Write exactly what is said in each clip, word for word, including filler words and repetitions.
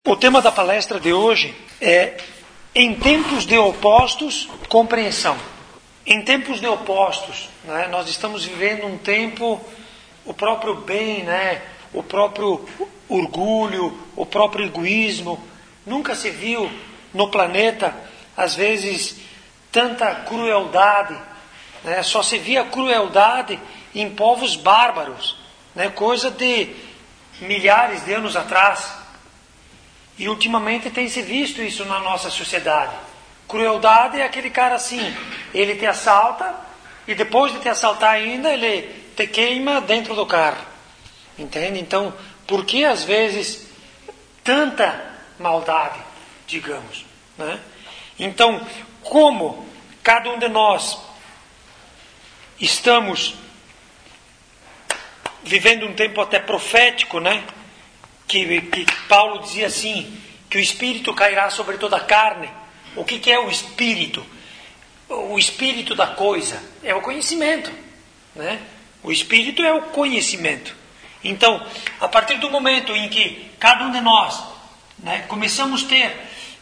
O tema da palestra de hoje é em tempos de opostos, compreensão. Em tempos de opostos, né, nós estamos vivendo um tempo, o próprio bem, né, o próprio orgulho, o próprio egoísmo. Nunca se viu no planeta, às vezes, tanta crueldade. Né, só se via crueldade em povos bárbaros, né, coisa de milhares de anos atrás. E ultimamente tem se visto isso na nossa sociedade. Crueldade é aquele cara assim, ele te assalta e depois de te assaltar ainda, ele te queima dentro do carro. Entende? Então, por que às vezes tanta maldade, digamos? Né? Então, como cada um de nós estamos vivendo um tempo até profético, né? Que, que Paulo dizia assim, que o Espírito cairá sobre toda a carne. O que, que é o Espírito? O Espírito da coisa é o conhecimento. Né? O Espírito é o conhecimento. Então, a partir do momento em que cada um de nós, né, começamos a ter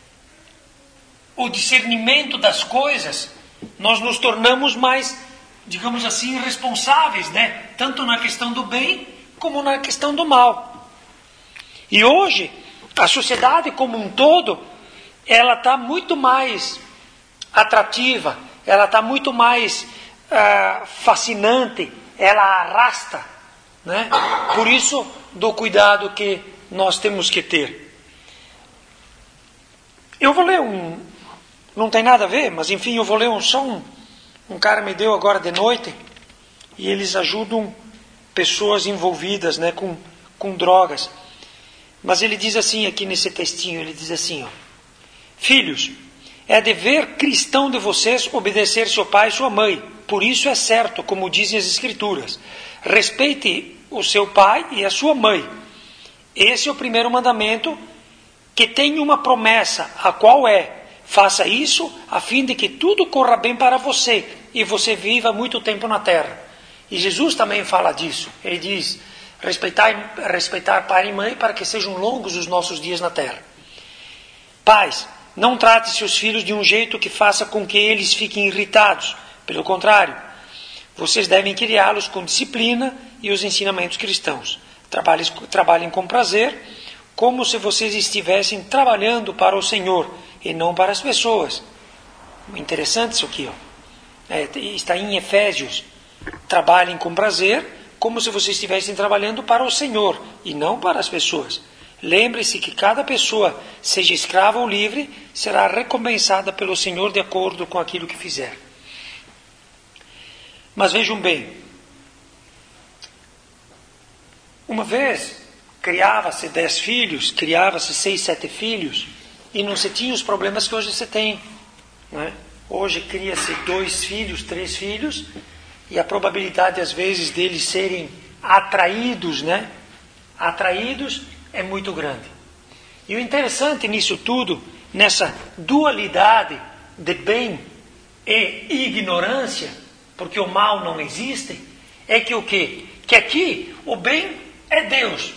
o discernimento das coisas, nós nos tornamos mais, digamos assim, responsáveis, né? Tanto na questão do bem como na questão do mal. E hoje, a sociedade como um todo, ela está muito mais atrativa, ela está muito mais uh, fascinante, ela arrasta. Né? Por isso, do cuidado que nós temos que ter. Eu vou ler um... Não tem nada a ver, mas enfim, eu vou ler um, só um... Um cara me deu agora de noite, e eles ajudam pessoas envolvidas, né, com, com drogas. Mas ele diz assim aqui nesse textinho, ele diz assim, ó, filhos, é dever cristão de vocês obedecer seu pai e sua mãe. Por isso é certo, como dizem as escrituras, respeite o seu pai e a sua mãe. Esse é o primeiro mandamento que tem uma promessa, a qual é, faça isso a fim de que tudo corra bem para você e você viva muito tempo na terra. E Jesus também fala disso, ele diz, Respeitar, respeitar pai e mãe para que sejam longos os nossos dias na terra. Pais, não trate seus filhos de um jeito que faça com que eles fiquem irritados. Pelo contrário, vocês devem criá-los com disciplina e os ensinamentos cristãos. Trabalhem, trabalhem com prazer, como se vocês estivessem trabalhando para o Senhor e não para as pessoas. Interessante isso aqui, ó. É, está em Efésios. Trabalhem com prazer, como se vocês estivessem trabalhando para o Senhor e não para as pessoas. Lembre-se que cada pessoa, seja escrava ou livre, será recompensada pelo Senhor de acordo com aquilo que fizer. Mas vejam bem, uma vez criava-se dez filhos, criava-se seis, sete filhos, e não se tinha os problemas que hoje se tem. Né? Hoje cria-se dois filhos, três filhos, e a probabilidade, às vezes, deles serem atraídos, né? Atraídos é muito grande. E o interessante nisso tudo, nessa dualidade de bem e ignorância, porque o mal não existe, é que o quê? Que aqui o bem é Deus.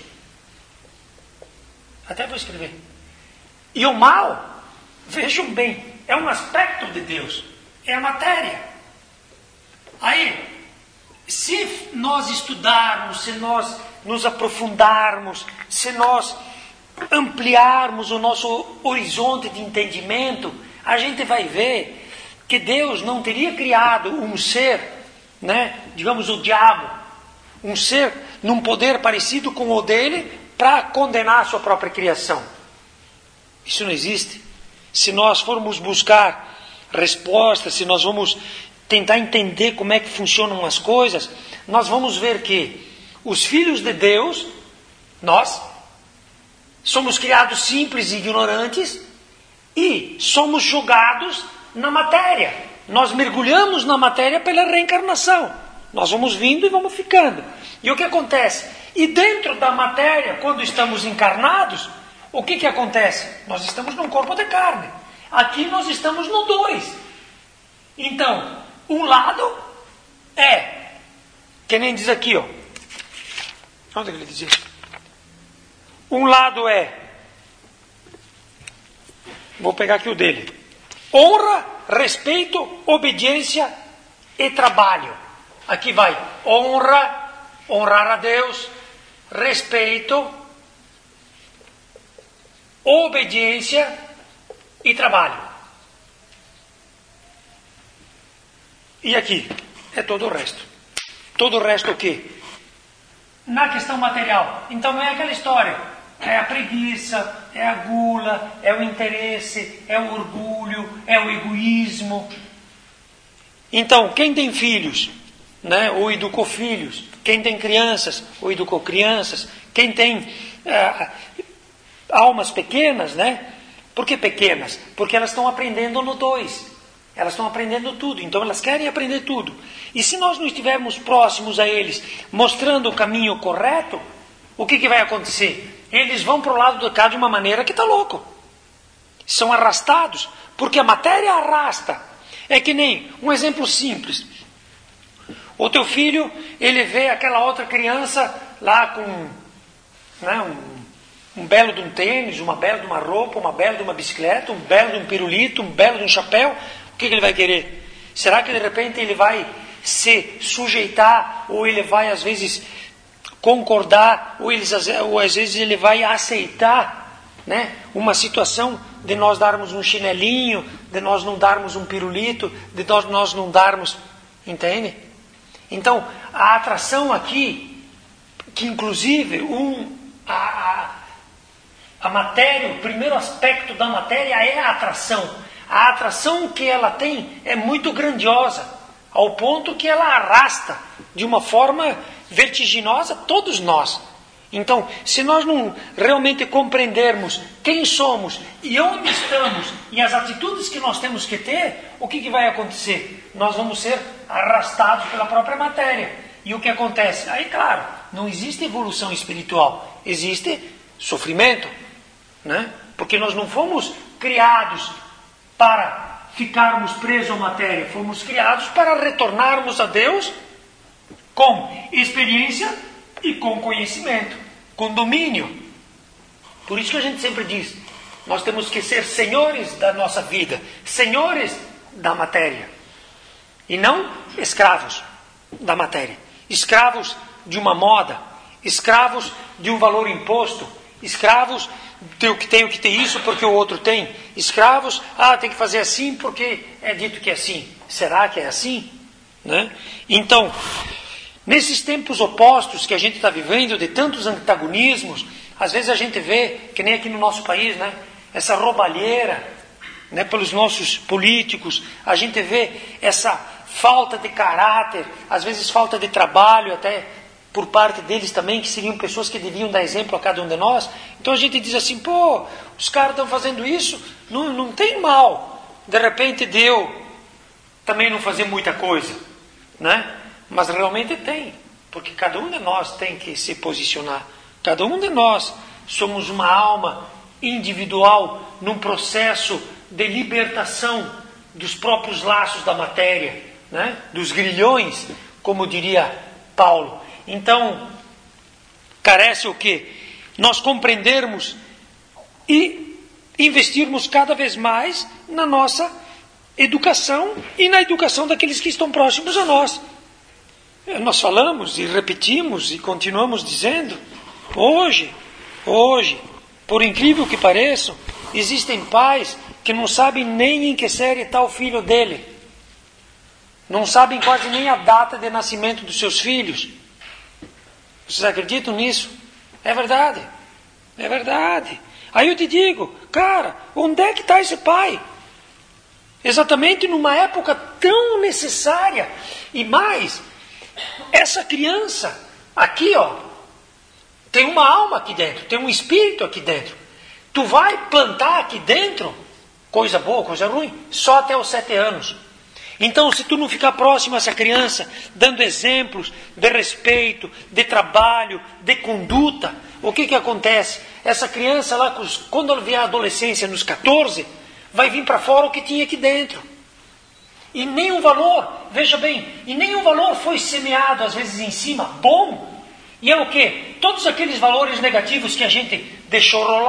Até vou escrever. E o mal, vejam bem, é um aspecto de Deus. É a matéria. Aí, se nós estudarmos, se nós nos aprofundarmos, se nós ampliarmos o nosso horizonte de entendimento, a gente vai ver que Deus não teria criado um ser, né, digamos o diabo, um ser num poder parecido com o dele para condenar a sua própria criação. Isso não existe. Se nós formos buscar respostas, se nós vamos tentar entender como é que funcionam as coisas, nós vamos ver que os filhos de Deus, nós, somos criados simples e ignorantes e somos jogados na matéria. Nós mergulhamos na matéria pela reencarnação. Nós vamos vindo e vamos ficando. E o que acontece? E dentro da matéria, quando estamos encarnados, o que, que acontece? Nós estamos num corpo de carne. Aqui nós estamos no dois. Então, um lado é, que nem diz aqui, ó. Onde é que ele diz isso? Um lado é Vou pegar aqui o dele. Honra, respeito, obediência e trabalho. Aqui vai honra, honrar a Deus, respeito, obediência e trabalho. E aqui é todo o resto. Todo o resto o quê? Na questão material. Então não é aquela história. É a preguiça, é a gula, é o interesse, é o orgulho, é o egoísmo. Então, quem tem filhos, né, ou educou filhos, quem tem crianças, ou educou crianças, quem tem ah, almas pequenas, né? Por que pequenas? Porque elas estão aprendendo no dois. Elas estão aprendendo tudo, então elas querem aprender tudo. E se nós não estivermos próximos a eles, mostrando o caminho correto, o que, que vai acontecer? Eles vão para o lado de cá de uma maneira que está louco. São arrastados, porque a matéria arrasta. É que nem um exemplo simples. O teu filho, ele vê aquela outra criança lá com, né, um, um belo de um tênis, uma bela de uma roupa, uma bela de uma bicicleta, um belo de um pirulito, um belo de um chapéu. O que, que ele vai querer? Será que de repente ele vai se sujeitar, ou ele vai às vezes concordar, ou, eles, ou às vezes ele vai aceitar, né, uma situação de nós darmos um chinelinho, de nós não darmos um pirulito, de nós, nós não darmos... Entende? Então, a atração aqui, que inclusive um, a, a, a matéria, o primeiro aspecto da matéria é a atração. A atração que ela tem é muito grandiosa, ao ponto que ela arrasta de uma forma vertiginosa todos nós. Então, se nós não realmente compreendermos quem somos e onde estamos e as atitudes que nós temos que ter, o que, que vai acontecer? Nós vamos ser arrastados pela própria matéria. E o que acontece? Aí, claro, não existe evolução espiritual, existe sofrimento, né? Porque nós não fomos criados para ficarmos presos à matéria, fomos criados para retornarmos a Deus com experiência e com conhecimento, com domínio. Por isso que a gente sempre diz, nós temos que ser senhores da nossa vida, senhores da matéria, e não escravos da matéria, escravos de uma moda, escravos de um valor imposto, escravos de que tenho que ter isso porque o outro tem, escravos, ah, tem que fazer assim porque é dito que é assim. Será que é assim? Né? Então, nesses tempos opostos que a gente está vivendo, de tantos antagonismos, às vezes a gente vê, que nem aqui no nosso país, né, essa roubalheira, né, pelos nossos políticos, a gente vê essa falta de caráter, às vezes falta de trabalho até por parte deles também, que seriam pessoas que deviam dar exemplo a cada um de nós. Então a gente diz assim, pô, os caras estão fazendo isso, não, não tem mal. De repente deu também não fazer muita coisa, né? Mas realmente tem, porque cada um de nós tem que se posicionar. Cada um de nós somos uma alma individual num processo de libertação dos próprios laços da matéria, né? Dos grilhões, como diria Paulo. Então, carece o quê? Nós compreendermos e investirmos cada vez mais na nossa educação e na educação daqueles que estão próximos a nós. Nós falamos e repetimos e continuamos dizendo, hoje, hoje, por incrível que pareça, existem pais que não sabem nem em que série está o filho dele. Não sabem quase nem a data de nascimento dos seus filhos. Vocês acreditam nisso? É verdade. É verdade. Aí eu te digo, cara, onde é que está esse pai? Exatamente numa época tão necessária. E mais, essa criança aqui, ó, tem uma alma aqui dentro, tem um espírito aqui dentro. Tu vai plantar aqui dentro coisa boa, coisa ruim, só até os sete anos. Então, se tu não ficar próximo a essa criança, dando exemplos de respeito, de trabalho, de conduta, o que que acontece? Essa criança lá, quando ela vier à adolescência, nos catorze, vai vir para fora o que tinha aqui dentro. E nenhum valor, veja bem, e nenhum valor foi semeado, às vezes, em cima, bom. E é o quê? Todos aqueles valores negativos que a gente deixou rolar,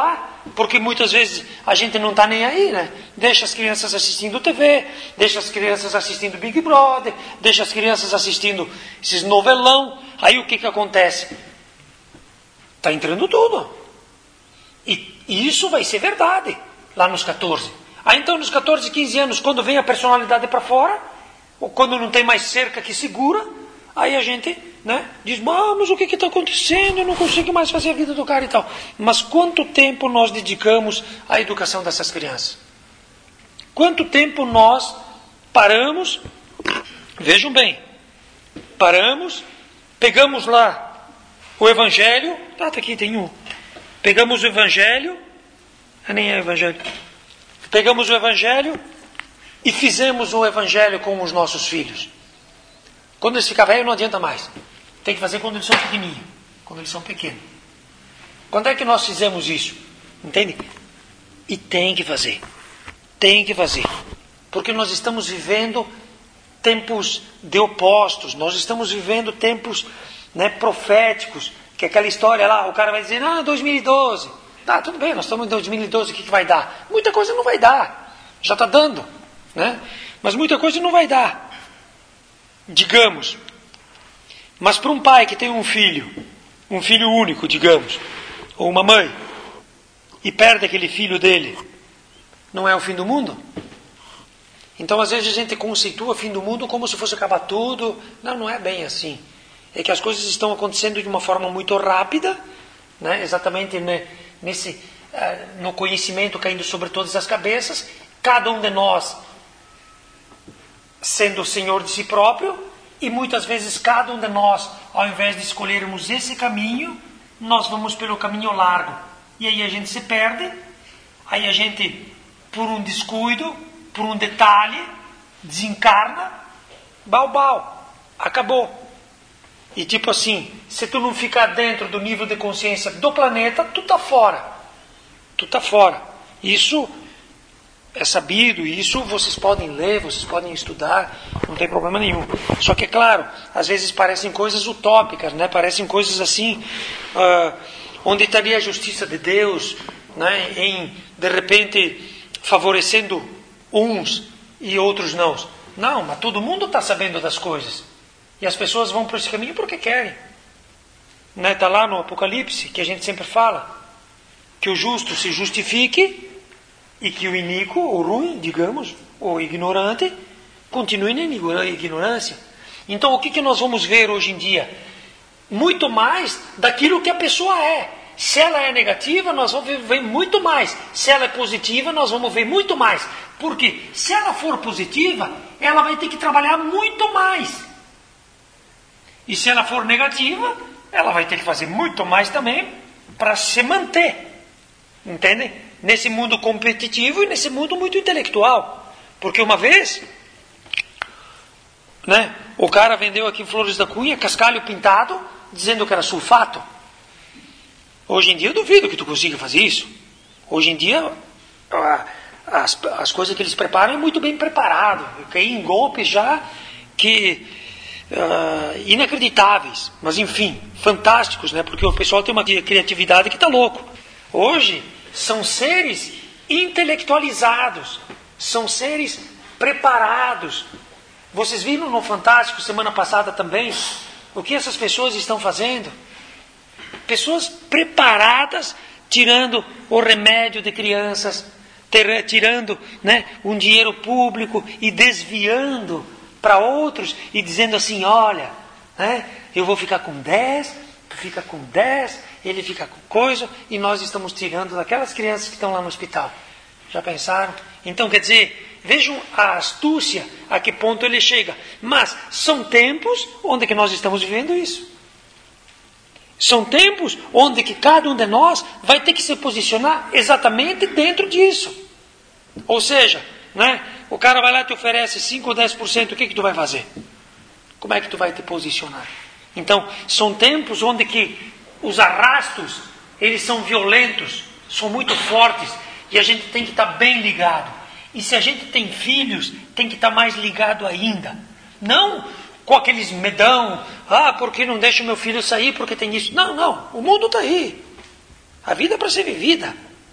porque muitas vezes a gente não está nem aí, né? Deixa as crianças assistindo T V, deixa as crianças assistindo Big Brother, deixa as crianças assistindo esses novelão. Aí o que que acontece? Está entrando tudo. E, e isso vai ser verdade lá nos catorze. Aí então nos catorze, quinze anos, quando vem a personalidade para fora, ou quando não tem mais cerca que segura, aí a gente, né, diz, ah, mas o que está acontecendo? Eu não consigo mais fazer a vida do cara e tal. Mas quanto tempo nós dedicamos à educação dessas crianças? Quanto tempo nós paramos, vejam bem, paramos, pegamos lá o Evangelho, ah, tá aqui, tem um, pegamos o Evangelho, ah, nem é o Evangelho, pegamos o Evangelho e fizemos o Evangelho com os nossos filhos. Quando eles ficam velhos, não adianta mais. Tem que fazer quando eles são pequenininhos, quando eles são pequenos. Quando é que nós fizemos isso? Entende? E tem que fazer. Tem que fazer. Porque nós estamos vivendo tempos de opostos. Nós estamos vivendo tempos, né, proféticos. Que é aquela história lá, o cara vai dizer, ah, dois mil e doze. Tá, tudo bem, nós estamos em dois mil e doze, o que, que vai dar? Muita coisa não vai dar. Já está dando, né? Mas muita coisa não vai dar. Digamos, mas para um pai que tem um filho, um filho único, digamos, ou uma mãe, e perde aquele filho dele, não é o fim do mundo? Então às vezes a gente conceitua o fim do mundo como se fosse acabar tudo. Não, não é bem assim. É que as coisas estão acontecendo de uma forma muito rápida, né? Exatamente nesse, no conhecimento caindo sobre todas as cabeças, cada um de nós sendo o senhor de si próprio, e muitas vezes cada um de nós, ao invés de escolhermos esse caminho, nós vamos pelo caminho largo. E aí a gente se perde, aí a gente, por um descuido, por um detalhe, desencarna, bau, bau, acabou. E tipo assim, se tu não ficar dentro do nível de consciência do planeta, tu tá fora. Tu tá fora. Isso é sabido, e isso vocês podem ler, vocês podem estudar, não tem problema nenhum. Só que é claro, às vezes parecem coisas utópicas, né? Parecem coisas assim, uh, onde estaria a justiça de Deus, né? Em, de repente, favorecendo uns e outros não. Não, mas todo mundo está sabendo das coisas. E as pessoas vão por esse caminho porque querem. Está, né, lá no Apocalipse, que a gente sempre fala, que o justo se justifique e que o iníquo, o ruim, digamos, o ignorante, continue na ignorância. Então o que, que nós vamos ver hoje em dia? Muito mais daquilo que a pessoa é. Se ela é negativa, nós vamos ver muito mais. Se ela é positiva, nós vamos ver muito mais. Porque se ela for positiva, ela vai ter que trabalhar muito mais. E se ela for negativa, ela vai ter que fazer muito mais também para se manter. Entendem? Nesse mundo competitivo e nesse mundo muito intelectual. Porque uma vez, né, o cara vendeu aqui em Flores da Cunha cascalho pintado, dizendo que era sulfato. Hoje em dia eu duvido que tu consiga fazer isso. Hoje em dia as, as coisas que eles preparam é muito bem preparado. Eu caí em golpes já que uh, inacreditáveis, mas enfim, fantásticos, né? Porque o pessoal tem uma criatividade que está louco. Hoje são seres intelectualizados, são seres preparados. Vocês viram no Fantástico semana passada também o que essas pessoas estão fazendo? Pessoas preparadas, tirando o remédio de crianças, ter, tirando, né, um dinheiro público e desviando para outros e dizendo assim, olha, né, eu vou ficar com dez, tu fica com dez, ele fica com coisa, e nós estamos tirando daquelas crianças que estão lá no hospital. Já pensaram? Então, quer dizer, vejam a astúcia, a que ponto ele chega. Mas são tempos onde que nós estamos vivendo isso. São tempos onde que cada um de nós vai ter que se posicionar exatamente dentro disso. Ou seja, né, o cara vai lá e te oferece cinco ou dez por cento, o que que tu vai fazer? Como é que tu vai te posicionar? Então, são tempos onde que os arrastos, eles são violentos, são muito fortes, e a gente tem que estar bem ligado. E se a gente tem filhos, tem que estar mais ligado ainda. Não com aqueles medão, ah, porque não deixa o meu filho sair, porque tem isso. Não, não, o mundo está aí. A vida é para ser vivida.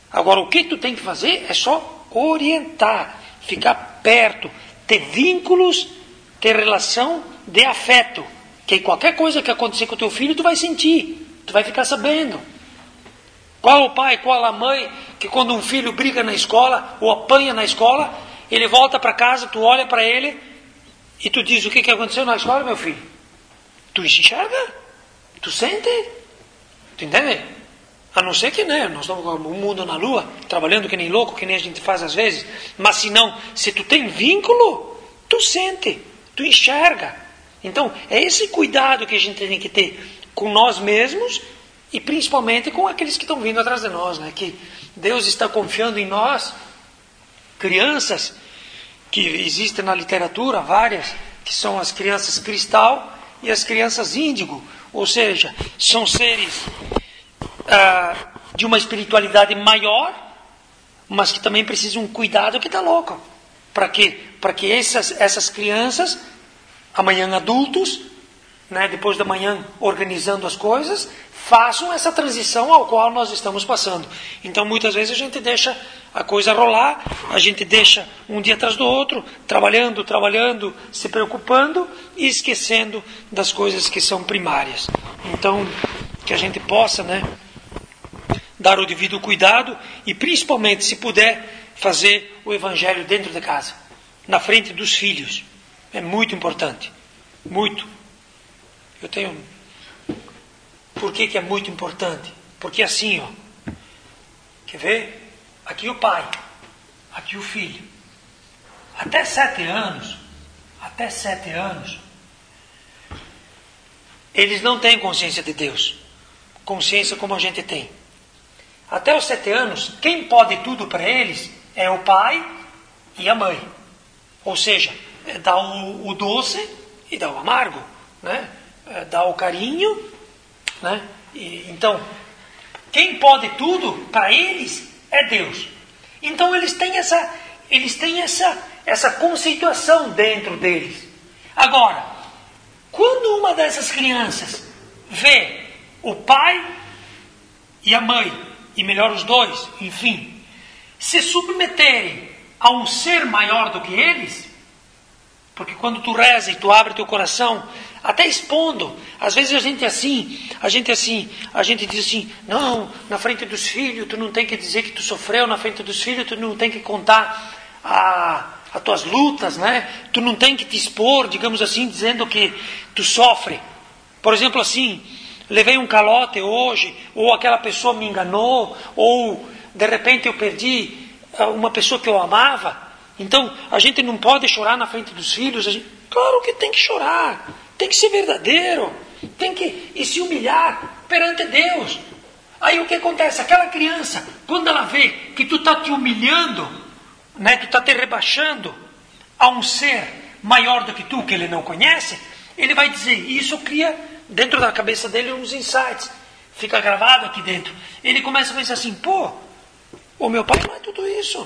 Agora, o que tu tem que fazer é só orientar, ficar perto, ter vínculos, ter relação de afeto. Que qualquer coisa que acontecer com o teu filho, tu vai sentir, tu vai ficar sabendo. Qual o pai, qual a mãe, que quando um filho briga na escola, ou apanha na escola, ele volta para casa, tu olha para ele, e tu diz, o que, que aconteceu na escola, meu filho? Tu enxerga? Tu sente? Tu entende? A não ser que, né, nós estamos com o mundo na lua, trabalhando que nem louco, que nem a gente faz às vezes. Mas se não, se tu tem vínculo, tu sente, tu enxerga. Então, é esse cuidado que a gente tem que ter com nós mesmos e principalmente com aqueles que estão vindo atrás de nós, né? Que Deus está confiando em nós, crianças, que existem na literatura várias, que são as crianças cristal e as crianças índigo, ou seja, são seres ah, de uma espiritualidade maior, mas que também precisam de um cuidado que está louco. Para quê? Para que essas, essas crianças, amanhã adultos, né, depois da manhã organizando as coisas, façam essa transição ao qual nós estamos passando. Então, muitas vezes a gente deixa a coisa rolar, a gente deixa um dia atrás do outro, trabalhando, trabalhando, se preocupando e esquecendo das coisas que são primárias. Então, que a gente possa, né, dar o devido cuidado e, principalmente, se puder, fazer o evangelho dentro de casa, na frente dos filhos. É muito importante. Muito. Eu tenho... Por que que é muito importante? Porque assim, ó, quer ver? Aqui o pai, aqui o filho. Até sete anos, até sete anos, eles não têm consciência de Deus. Consciência como a gente tem. Até os sete anos, quem pode tudo para eles é o pai e a mãe. Ou seja, é dar o, o doce e dar o amargo, né? É dar o carinho, né? E, então, quem pode tudo para eles é Deus. Então eles têm essa, eles têm essa, essa conceituação dentro deles. Agora, quando uma dessas crianças vê o pai e a mãe, e melhor os dois, enfim, se submeterem a um ser maior do que eles, porque quando tu reza e tu abre teu coração, até expondo, às vezes a gente é assim, a gente é assim, a gente diz assim, não, na frente dos filhos, tu não tem que dizer que tu sofreu, na frente dos filhos, tu não tem que contar a, as tuas lutas, né? Tu não tem que te expor, digamos assim, dizendo que tu sofre. Por exemplo, assim, levei um calote hoje, ou aquela pessoa me enganou, ou de repente eu perdi uma pessoa que eu amava. Então, a gente não pode chorar na frente dos filhos. A gente, claro que tem que chorar, tem que ser verdadeiro, tem que e se humilhar perante Deus. Aí o que acontece? Aquela criança, quando ela vê que tu está te humilhando, né, tu está te rebaixando a um ser maior do que tu, que ele não conhece, ele vai dizer, isso cria dentro da cabeça dele uns insights, fica gravado aqui dentro. Ele começa a pensar assim, pô, o meu pai não é tudo isso.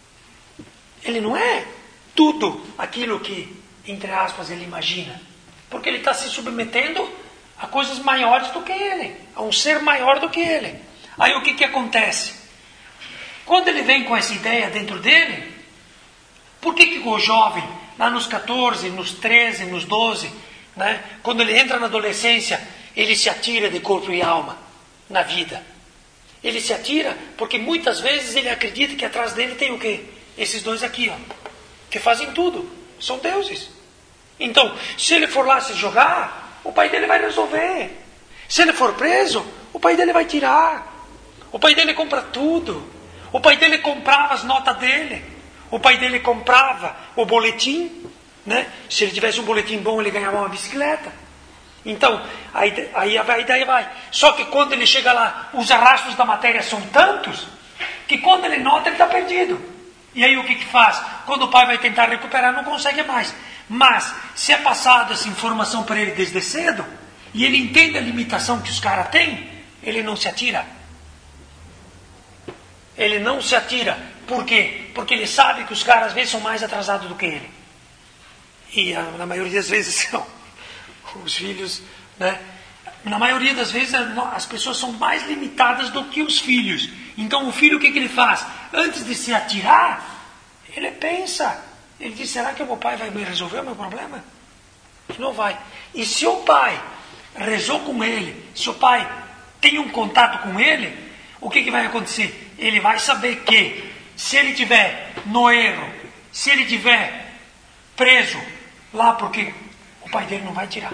Ele não é tudo aquilo que, entre aspas, ele imagina. Porque ele está se submetendo a coisas maiores do que ele. A um ser maior do que ele. Aí o que, que acontece? Quando ele vem com essa ideia dentro dele, por que, que o jovem, lá nos catorze, nos treze, nos doze, né, quando ele entra na adolescência, ele se atira de corpo e alma na vida? Ele se atira porque muitas vezes ele acredita que atrás dele tem o quê? Esses dois aqui, ó, que fazem tudo, são deuses. Então, se ele for lá se jogar, o pai dele vai resolver. Se ele for preso, o pai dele vai tirar. O pai dele compra tudo. O pai dele comprava as notas dele. O pai dele comprava o boletim, né? Se ele tivesse um boletim bom, ele ganhava uma bicicleta. Então, aí, aí a ideia vai. Só que quando ele chega lá, os arrastos da matéria são tantos, que quando ele nota, ele está perdido. E aí o que que faz? Quando o pai vai tentar recuperar, não consegue mais. Mas, se é passado essa informação para ele desde cedo, e ele entende a limitação que os caras têm, ele não se atira. Ele não se atira. Por quê? Porque ele sabe que os caras às vezes são mais atrasados do que ele. E a, na maioria das vezes são. Os filhos, né? Na maioria das vezes as pessoas são mais limitadas do que os filhos. Então o filho, o que, que ele faz? Antes de se atirar, ele pensa. Ele diz, será que o meu pai vai me resolver o meu problema? Não vai. E se o pai rezou com ele, se o pai tem um contato com ele, o que, que vai acontecer? Ele vai saber que, se ele estiver no erro, se ele estiver preso lá, porque o pai dele não vai tirar.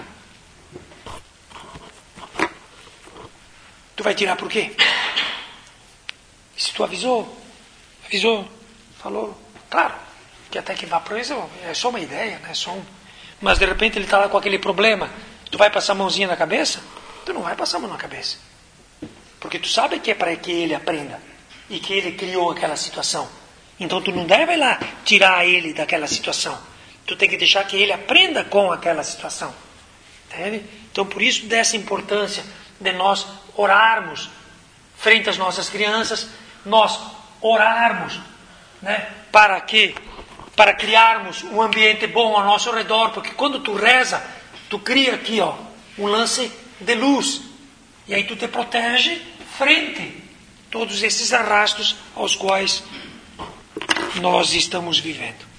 Tu vai tirar por quê? Se tu avisou, avisou, falou, claro, que até que vá preso é só uma ideia, né? É só um... Mas de repente ele está lá com aquele problema, tu vai passar a mãozinha na cabeça? Tu não vai passar a mão na cabeça. Porque tu sabe que é para que ele aprenda e que ele criou aquela situação. Então tu não deve lá tirar ele daquela situação. Tu tem que deixar que ele aprenda com aquela situação. Entende? Então por isso dessa importância de nós orarmos frente às nossas crianças, nós orarmos, né, para que para criarmos um ambiente bom ao nosso redor, porque quando tu reza, tu cria aqui, ó, um lance de luz, e aí tu te protege frente a todos esses arrastos aos quais nós estamos vivendo.